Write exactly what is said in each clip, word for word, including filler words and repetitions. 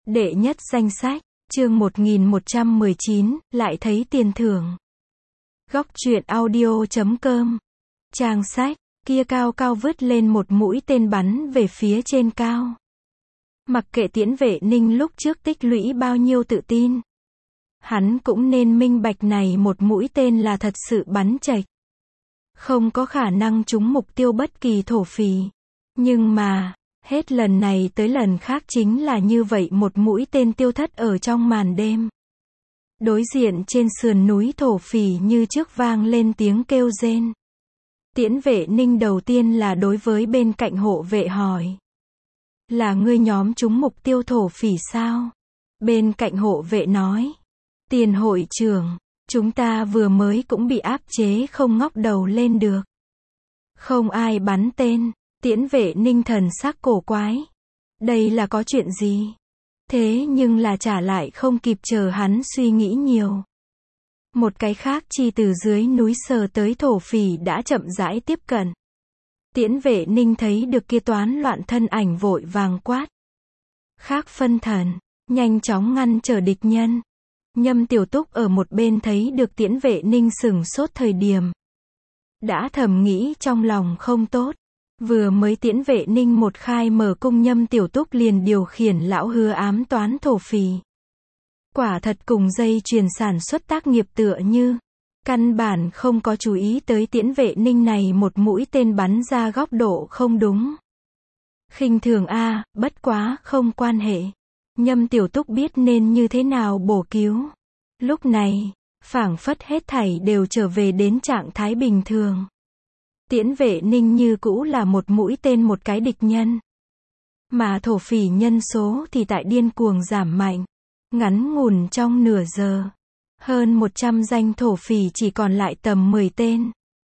Đệ nhất danh sách, chương một nghìn một trăm mười chín, lại thấy tiền thưởng. Góc truyện audio chấm com. Trang sách, kia cao cao vứt lên một mũi tên bắn về phía trên cao. Mặc kệ Tiễn Vệ Ninh lúc trước tích lũy bao nhiêu tự tin, hắn cũng nên minh bạch này một mũi tên là thật sự bắn chệch. Không có khả năng trúng mục tiêu bất kỳ thổ phỉ. Nhưng mà, hết lần này tới lần khác chính là như vậy một mũi tên tiêu thất ở trong màn đêm. Đối diện trên sườn núi thổ phỉ như trước vang lên tiếng kêu rên. Tiễn Vệ Ninh đầu tiên là đối với bên cạnh hộ vệ hỏi. Là ngươi nhóm trúng mục tiêu thổ phỉ sao? Bên cạnh hộ vệ nói. Tiền hội trưởng, chúng ta vừa mới cũng bị áp chế không ngóc đầu lên được. Không ai bắn tên. Tiễn Vệ Ninh thần sắc cổ quái. Đây là có chuyện gì? Thế nhưng là trả lại không kịp chờ hắn suy nghĩ nhiều. Một cái khác chi từ dưới núi sờ tới thổ phỉ đã chậm rãi tiếp cận. Tiễn Vệ Ninh thấy được kia toán loạn thân ảnh vội vàng quát. Khác phân thần, nhanh chóng ngăn trở địch nhân. Nhâm Tiểu Túc ở một bên thấy được Tiễn Vệ Ninh sửng sốt thời điểm. Đã thầm nghĩ trong lòng không tốt. Vừa mới Tiễn Vệ Ninh một khai mở cung, Nhâm Tiểu Túc liền điều khiển lão hứa ám toán thổ phỉ. Quả thật cùng dây chuyền sản xuất tác nghiệp tựa như. Căn bản không có chú ý tới Tiễn Vệ Ninh này một mũi tên bắn ra góc độ không đúng. Khinh thường a, bất quá, không quan hệ. Nhâm Tiểu Túc biết nên như thế nào bổ cứu. Lúc này, phảng phất hết thảy đều trở về đến trạng thái bình thường. Tiễn Vệ Ninh như cũ là một mũi tên một cái địch nhân. Mà thổ phỉ nhân số thì tại điên cuồng giảm mạnh. Ngắn ngủn trong nửa giờ. Hơn một trăm danh thổ phỉ chỉ còn lại tầm mười tên.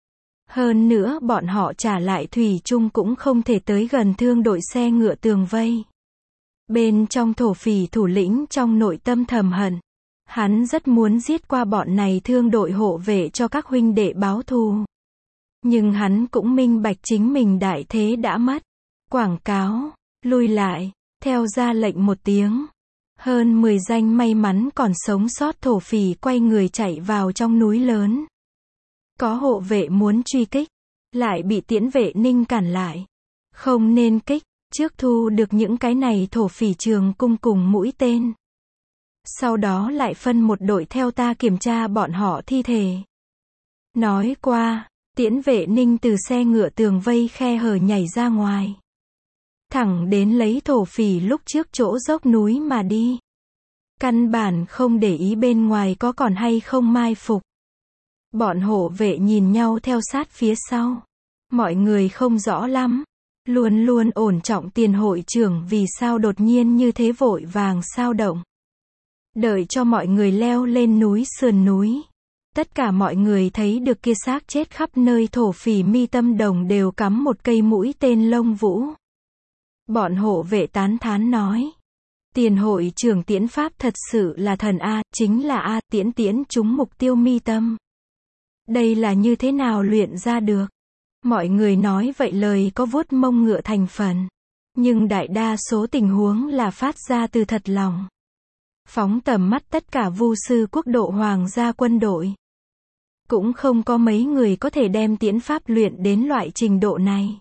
Hơn nữa bọn họ trả lại thủy chung cũng không thể tới gần thương đội xe ngựa tường vây. Bên trong thổ phỉ thủ lĩnh trong nội tâm thầm hận. Hắn rất muốn giết qua bọn này thương đội hộ vệ cho các huynh đệ báo thù. Nhưng hắn cũng minh bạch chính mình đại thế đã mất. Quảng cáo, lui lại, theo ra lệnh một tiếng. Hơn mười danh may mắn còn sống sót thổ phỉ quay người chạy vào trong núi lớn. Có hộ vệ muốn truy kích, lại bị Tiễn Vệ Ninh cản lại. Không nên kích, trước thu được những cái này thổ phỉ trường cung cùng mũi tên. Sau đó lại phân một đội theo ta kiểm tra bọn họ thi thể. Nói qua, Tiễn Vệ Ninh từ xe ngựa tường vây khe hở nhảy ra ngoài. Thẳng đến lấy thổ phỉ lúc trước chỗ dốc núi mà đi. Căn bản không để ý bên ngoài có còn hay không mai phục. Bọn hộ vệ nhìn nhau theo sát phía sau. Mọi người không rõ lắm. Luôn luôn ổn trọng Tiền hội trưởng vì sao đột nhiên như thế vội vàng sao động. Đợi cho mọi người leo lên núi sườn núi. Tất cả mọi người thấy được kia xác chết khắp nơi thổ phỉ mi tâm đồng đều cắm một cây mũi tên lông vũ. Bọn hộ vệ tán thán nói. Tiền hội trưởng Tiễn pháp thật sự là thần A, chính là A, tiễn tiễn trúng mục tiêu mi tâm. Đây là như thế nào luyện ra được? Mọi người nói vậy lời có vuốt mông ngựa thành phần. Nhưng đại đa số tình huống là phát ra từ thật lòng. Phóng tầm mắt tất cả vu sư quốc độ hoàng gia quân đội. Cũng không có mấy người có thể đem tiễn pháp luyện đến loại trình độ này.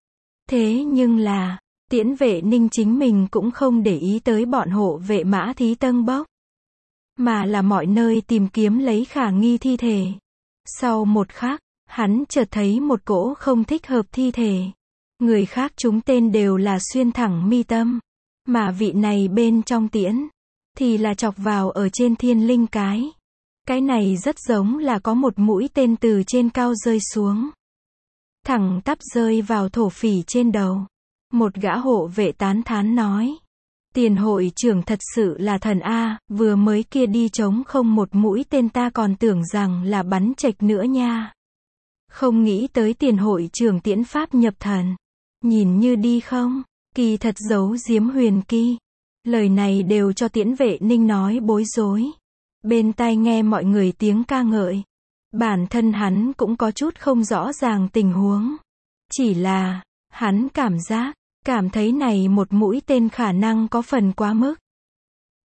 Thế nhưng là, Tiễn Vệ Ninh chính mình cũng không để ý tới bọn hộ vệ mã thí tân bốc. Mà là mọi nơi tìm kiếm lấy khả nghi thi thể. Sau một khắc, hắn chợt thấy một cỗ không thích hợp thi thể. Người khác chúng tên đều là xuyên thẳng mi tâm. Mà vị này bên trong tiễn, thì là chọc vào ở trên thiên linh cái. Cái này rất giống là có một mũi tên từ trên cao rơi xuống. Thẳng tắp rơi vào thổ phỉ trên đầu. Một gã hộ vệ tán thán nói. Tiền hội trưởng thật sự là thần A, vừa mới kia đi trống không một mũi tên ta còn tưởng rằng là bắn chệch nữa nha. Không nghĩ tới tiền hội trưởng Tiễn pháp nhập thần. Nhìn như đi không, kỳ thật giấu giếm huyền kỳ. Lời này đều cho Tiễn Vệ Ninh nói bối rối. Bên tai nghe mọi người tiếng ca ngợi. Bản thân hắn cũng có chút không rõ ràng tình huống. Chỉ là, hắn cảm giác, cảm thấy này một mũi tên khả năng có phần quá mức.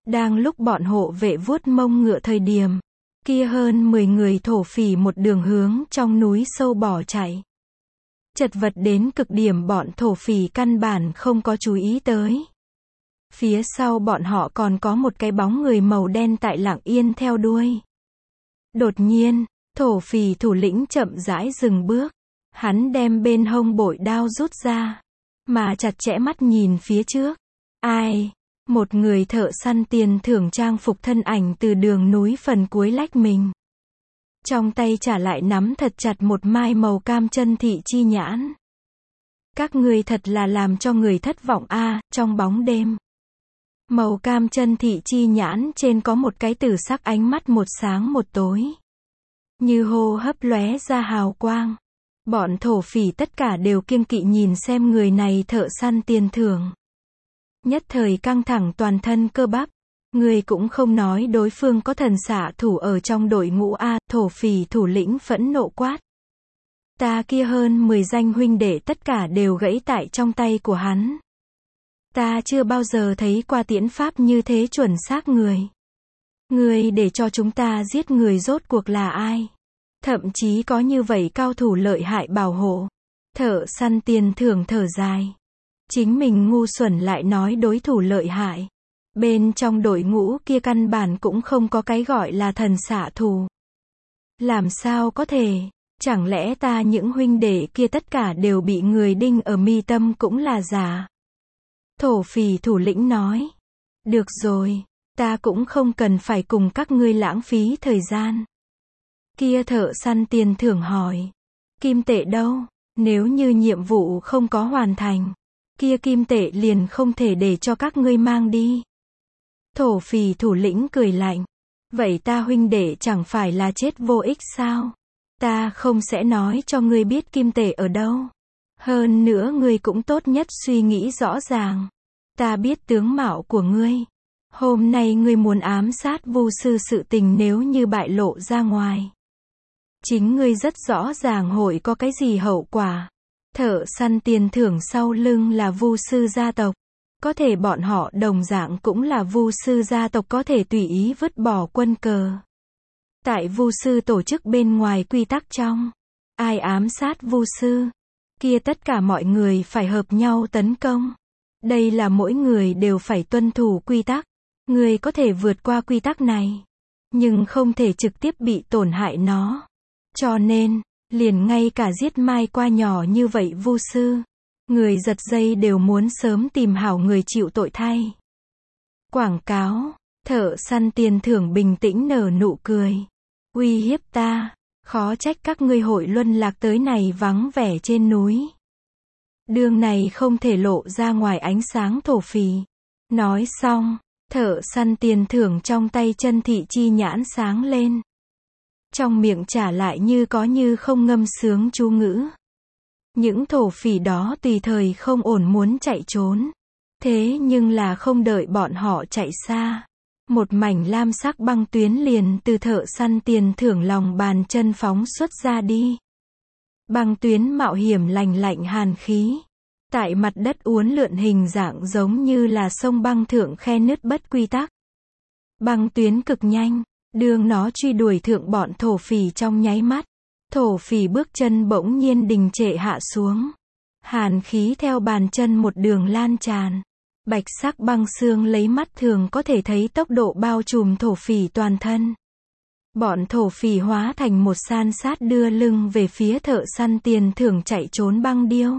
Đang lúc bọn hộ vệ vuốt mông ngựa thời điểm, kia hơn mười người thổ phỉ một đường hướng trong núi sâu bỏ chạy. Chật vật đến cực điểm bọn thổ phỉ căn bản không có chú ý tới. Phía sau bọn họ còn có một cái bóng người màu đen tại lặng yên theo đuôi. Đột nhiên, thổ phỉ thủ lĩnh chậm rãi dừng bước. Hắn đem bên hông bội đao rút ra, mà chặt chẽ mắt nhìn phía trước. Ai? Một người thợ săn tiền thưởng trang phục thân ảnh từ đường núi phần cuối lách mình. Trong tay trả lại nắm thật chặt một mai màu cam chân thị chi nhãn. Các ngươi thật là làm cho người thất vọng a, à, trong bóng đêm. Màu cam chân thị chi nhãn trên có một cái tử sắc ánh mắt một sáng một tối. Như hô hấp lóe ra hào quang. Bọn thổ phỉ tất cả đều kiêng kỵ nhìn xem người này thợ săn tiền thưởng. Nhất thời căng thẳng toàn thân cơ bắp. Người cũng không nói đối phương có thần xạ thủ ở trong đội ngũ A, thổ phỉ thủ lĩnh phẫn nộ quát. Ta kia hơn mười danh huynh đệ tất cả đều gãy tại trong tay của hắn. Ta chưa bao giờ thấy qua tiễn pháp như thế chuẩn xác người. Người để cho chúng ta giết người rốt cuộc là ai? Thậm chí có như vậy cao thủ lợi hại bảo hộ. Thợ săn tiền thưởng thở dài. Chính mình ngu xuẩn lại nói đối thủ lợi hại. Bên trong đội ngũ kia căn bản cũng không có cái gọi là thần xạ thủ. Làm sao có thể? Chẳng lẽ ta những huynh đệ kia tất cả đều bị người đinh ở mi tâm cũng là giả? Thổ phỉ thủ lĩnh nói. Được rồi, ta cũng không cần phải cùng các ngươi lãng phí thời gian. Kia thợ săn tiền thưởng hỏi. Kim tệ đâu? Nếu như nhiệm vụ không có hoàn thành, kia kim tệ liền không thể để cho các ngươi mang đi. Thổ phỉ thủ lĩnh cười lạnh. Vậy ta huynh đệ chẳng phải là chết vô ích sao? Ta không sẽ nói cho ngươi biết kim tệ ở đâu. Hơn nữa ngươi cũng tốt nhất suy nghĩ rõ ràng. Ta biết tướng mạo của ngươi. Hôm nay ngươi muốn ám sát vu sư sự tình nếu như bại lộ ra ngoài. Chính ngươi rất rõ ràng hội có cái gì hậu quả. Thợ săn tiền thưởng sau lưng là vu sư gia tộc. Có thể bọn họ đồng dạng cũng là vu sư gia tộc có thể tùy ý vứt bỏ quân cờ. Tại vu sư tổ chức bên ngoài quy tắc trong. Ai ám sát vu sư? Kia tất cả mọi người phải hợp nhau tấn công. Đây là mỗi người đều phải tuân thủ quy tắc. Người có thể vượt qua quy tắc này. Nhưng không thể trực tiếp bị tổn hại nó. Cho nên, liền ngay cả giết mai qua nhỏ như vậy vu sư. Người giật dây đều muốn sớm tìm hảo người chịu tội thay. Quảng cáo, thợ săn tiền thưởng bình tĩnh nở nụ cười. Uy hiếp ta, khó trách các ngươi hội luân lạc tới này vắng vẻ trên núi. Đường này không thể lộ ra ngoài ánh sáng thổ phỉ. Nói xong, thợ săn tiền thưởng trong tay chân thị chi nhãn sáng lên. Trong miệng trả lại như có như không ngâm sướng chú ngữ. Những thổ phỉ đó tùy thời không ổn muốn chạy trốn. Thế nhưng là không đợi bọn họ chạy xa. Một mảnh lam sắc băng tuyến liền từ thợ săn tiền thưởng lòng bàn chân phóng xuất ra đi. Băng tuyến mạo hiểm lành lạnh hàn khí. Tại mặt đất uốn lượn hình dạng giống như là sông băng thượng khe nứt bất quy tắc. Băng tuyến cực nhanh, đường nó truy đuổi thượng bọn thổ phỉ trong nháy mắt. Thổ phỉ bước chân bỗng nhiên đình trệ hạ xuống. Hàn khí theo bàn chân một đường lan tràn. Bạch sắc băng xương lấy mắt thường có thể thấy tốc độ bao trùm thổ phỉ toàn thân. Bọn thổ phỉ hóa thành một san sát đưa lưng về phía thợ săn tiền thưởng chạy trốn băng điêu.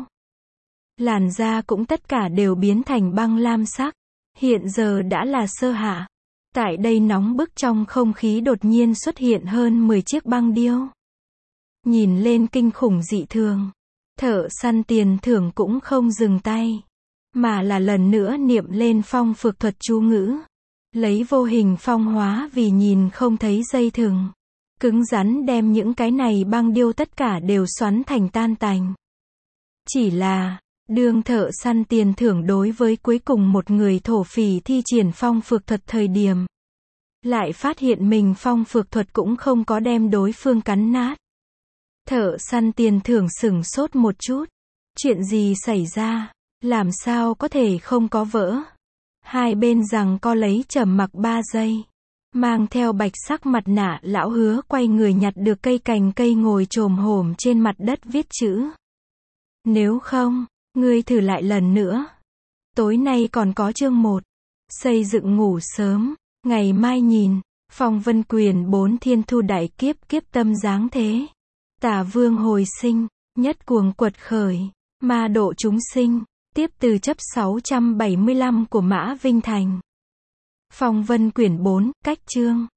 Làn da cũng tất cả đều biến thành băng lam sắc. Hiện giờ đã là sơ hạ. Tại đây nóng bức trong không khí đột nhiên xuất hiện hơn mười chiếc băng điêu. Nhìn lên kinh khủng dị thường. Thợ săn tiền thưởng cũng không dừng tay. Mà là lần nữa niệm lên phong phược thuật chú ngữ. Lấy vô hình phong hóa vì nhìn không thấy dây thừng. Cứng rắn đem những cái này băng điêu tất cả đều xoắn thành tan tành. Chỉ là, đương thợ săn tiền thưởng đối với cuối cùng một người thổ phỉ thi triển phong phược thuật thời điểm. Lại phát hiện mình phong phược thuật cũng không có đem đối phương cắn nát. Thợ săn tiền thưởng sửng sốt một chút. Chuyện gì xảy ra? Làm sao có thể không có vỡ? Hai bên giằng co lấy trầm mặc ba giây. Mang theo bạch sắc mặt nạ, lão Hứa quay người nhặt được cây cành cây ngồi chồm hổm trên mặt đất viết chữ. Nếu không, ngươi thử lại lần nữa. Tối nay còn có chương một. Xây dựng ngủ sớm, ngày mai nhìn. Phong vân quyền bốn thiên thu đại kiếp, kiếp tâm giáng thế. Tả vương hồi sinh, nhất cuồng quật khởi, ma độ chúng sinh. Tiếp từ chấp sáu trăm bảy mươi lăm của Mã Vinh Thành. Phong vân quyển bốn, cách chương.